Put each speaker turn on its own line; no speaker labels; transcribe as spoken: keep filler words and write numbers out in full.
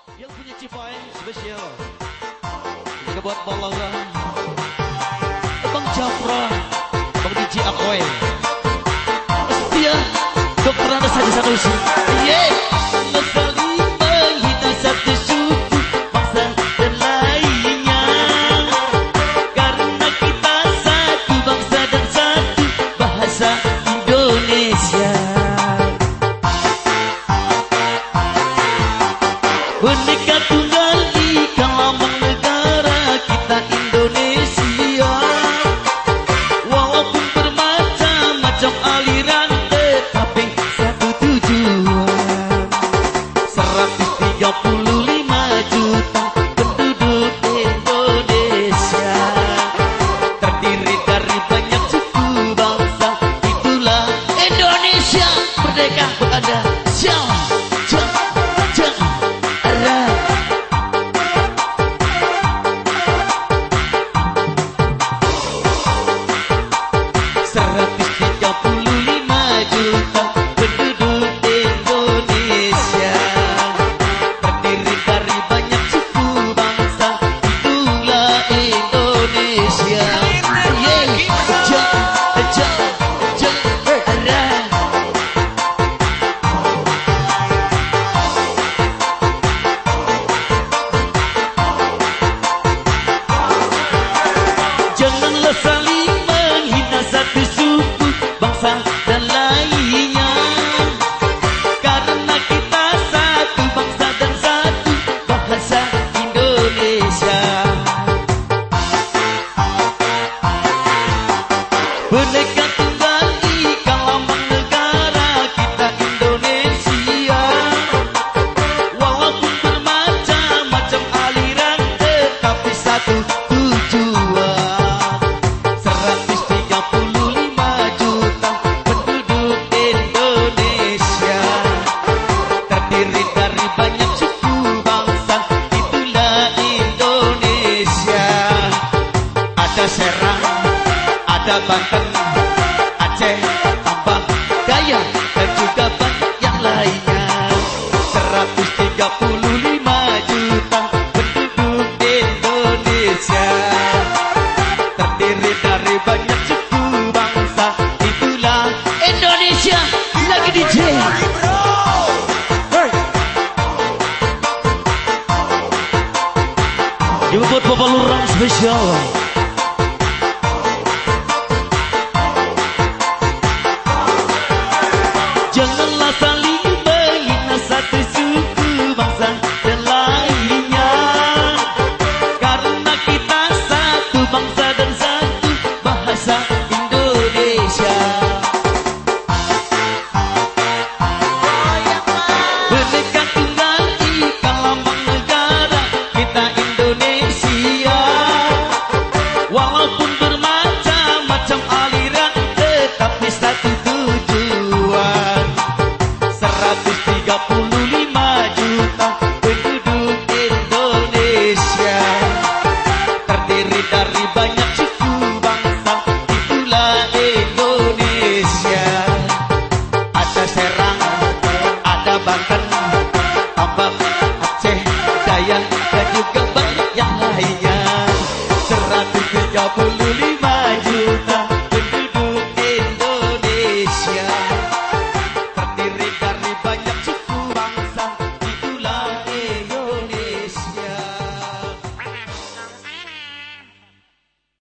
Yang punya Cipaeng spesial ini buat Balauran, Bang Japra, Bang D J Akoy, setia dokter Anda saja satu isi. Yeah, saling menghina satu suku, bangsa dan lainnya. Karena kita satu bangsa dan satu bahasa Indonesia. Bhinneka Tunggal Ika lambang negara kita Indonesia. Walaupun bermacam-macam aliran, tetapi satu tujuan. seratus tiga puluh lima juta penduduk Indonesia, terdiri dari banyak suku bangsa. Itulah Indonesia merdeka untuk Anda. Siap. seratus tiga puluh lima juta penduduk Indonesia, terdiri dari banyak suku bangsa. Itulah Indonesia. Janganlah saling menghina satu suku, bangsa dan lainnya. Karena kita satu bangsa dan satu bahasa Indonesia. Bhinneka Tunggal Ika lambang negara kita Indonesia. Walaupun bermacam-macam aliran, tetapi satu tujuan. seratus tiga puluh lima juta penduduk Indonesia, terdiri dari banyak suku bangsa. Itulah Indonesia. Ada Serang, ada Banten, Aceh, Tambang, Dayak, dan juga banyak yang lainnya. seratus tiga puluh lima juta penduduk Indonesia, terdiri dari banyak suku bangsa. Itulah Indonesia. Lagi D J. Ini buat Bapak Lurah spesial. Janganlah saling menghina satu suku, bangsa dan lainnya. Karena kita satu bangsa dan satu bahasa Indonesia. Bhinneka Tunggal Ika lambang negara kita Indonesia. Walaupun bermacam-macam aliran, tetapi satu tujuan. seratus tiga puluh lima juta penduduk Indonesia, terdiri dari banyak suku bangsa. Itulah Indonesia. Ada Serang, ada Banten,